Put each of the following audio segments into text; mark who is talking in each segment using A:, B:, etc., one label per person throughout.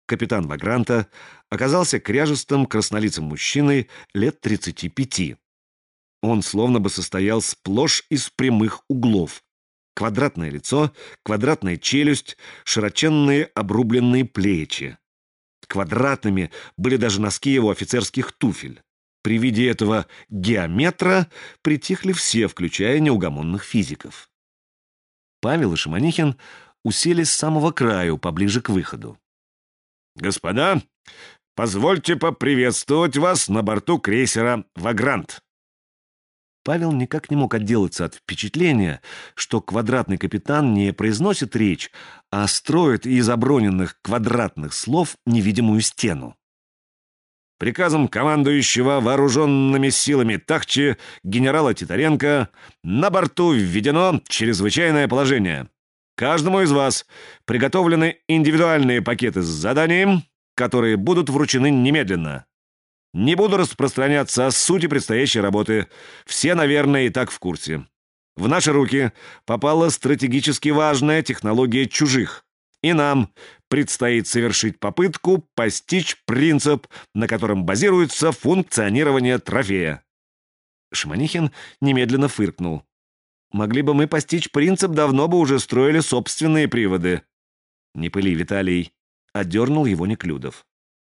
A: Капитан Вагранта оказался кряжестым краснолицым мужчиной лет 35. Он словно бы состоял сплошь из прямых углов. Квадратное лицо, квадратная челюсть, широченные обрубленные плечи. Квадратными были даже носки его офицерских туфель. При виде этого геометра притихли все, включая неугомонных физиков. Павел и Шамонихин уселись с самого краю, поближе к выходу. «Господа, позвольте поприветствовать вас на борту крейсера «Вагрант». Павел никак не мог отделаться от впечатления, что квадратный капитан не произносит речь, а строит из оброненных квадратных слов невидимую стену. Приказом командующего вооруженными силами Тахчи генерала Титаренко на борту введено чрезвычайное положение. Каждому из вас приготовлены индивидуальные пакеты с заданием, которые будут вручены немедленно. Не буду распространяться о сути предстоящей работы. Все, наверное, и так в курсе. В наши руки попала стратегически важная технология чужих, и нам предстоит совершить попытку постичь принцип, на котором базируется функционирование трофея. Шамонихин немедленно фыркнул. Могли бы мы постичь принцип, давно бы уже строили собственные приводы. Не пыли, Виталий, одернул его Неклюдов.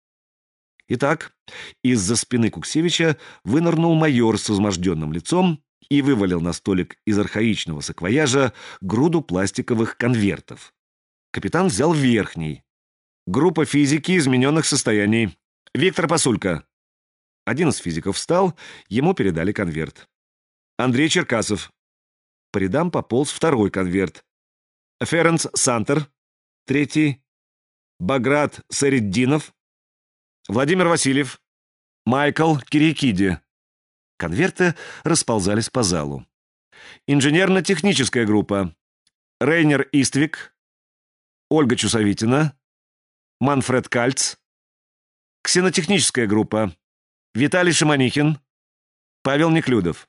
A: Итак, из-за спины Куксевича вынырнул майор с изможденным лицом и вывалил на столик из архаичного саквояжа груду пластиковых конвертов. Капитан взял верхний. Группа физики измененных состояний. Виктор Пасулька. Один из физиков встал, ему передали конверт. Андрей Черкасов. По рядам пополз второй конверт. Ференц Сантер. Третий. Баграт Сариддинов. Владимир Васильев. Майкл Кирикиди. Конверты расползались по залу. Инженерно-техническая группа. Рейнер Иствик. Ольга Чусовитина. Манфред Кальц. Ксенотехническая группа. Виталий Шамонихин. Павел Неклюдов.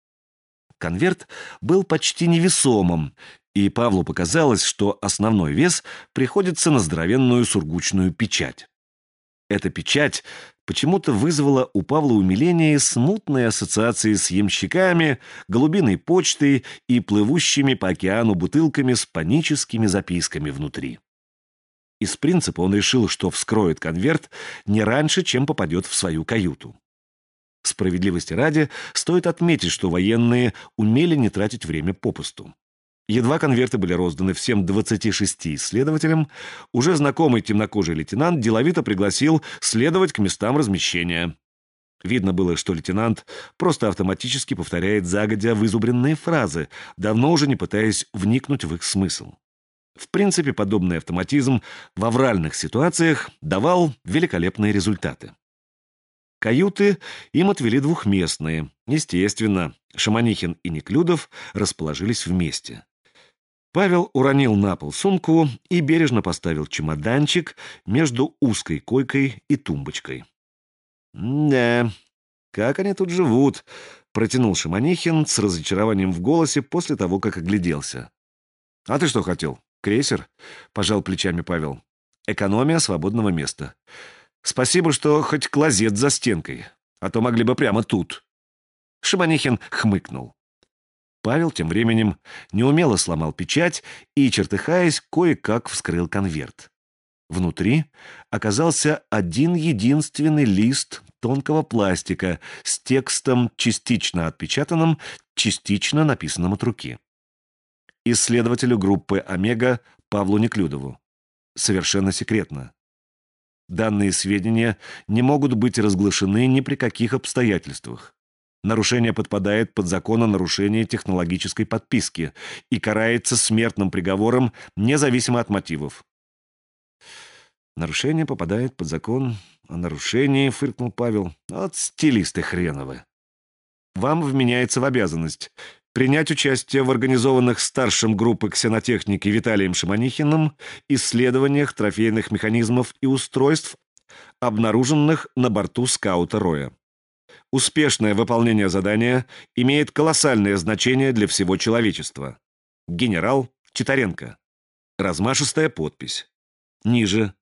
A: Конверт был почти невесомым, и Павлу показалось, что основной вес приходится на здоровенную сургучную печать. Эта печать почему-то вызвала у Павла умиление и смутные ассоциации с ямщиками, голубиной почтой и плывущими по океану бутылками с паническими записками внутри. Из принципа он решил, что вскроет конверт не раньше, чем попадет в свою каюту. Справедливости ради, стоит отметить, что военные умели не тратить время попусту. Едва конверты были розданы всем 26 исследователям, уже знакомый темнокожий лейтенант деловито пригласил следовать к местам размещения. Видно было, что лейтенант просто автоматически повторяет загодя вызубренные фразы, давно уже не пытаясь вникнуть в их смысл. В принципе, подобный автоматизм в авральных ситуациях давал великолепные результаты. Каюты им отвели двухместные. Естественно, Шамонихин и Неклюдов расположились вместе. Павел уронил на пол сумку и бережно поставил чемоданчик между узкой койкой и тумбочкой. «Да, как они тут живут?» — протянул Шамонихин с разочарованием в голосе после того, как огляделся. «А ты что хотел? Крейсер?» — пожал плечами Павел. «Экономия свободного места. Спасибо, что хоть клозет за стенкой, а то могли бы прямо тут». Шамонихин хмыкнул. Павел тем временем неумело сломал печать и, чертыхаясь, кое-как вскрыл конверт. Внутри оказался один единственный лист тонкого пластика с текстом, частично отпечатанным, частично написанным от руки. Исследователю группы «Омега» Павлу Неклюдову. Совершенно секретно. Данные сведения не могут быть разглашены ни при каких обстоятельствах. Нарушение подпадает под закон о нарушении технологической подписки и карается смертным приговором независимо от мотивов. «Нарушение попадает под закон о нарушении», — фыркнул Павел. «От стилисты хреновы. Вам вменяется в обязанность принять участие в организованных старшим группы ксенотехники Виталием Шамонихиным исследованиях трофейных механизмов и устройств, обнаруженных на борту скаута Роя. Успешное выполнение задания имеет колоссальное значение для всего человечества. Генерал Титаренко». Размашистая подпись. Ниже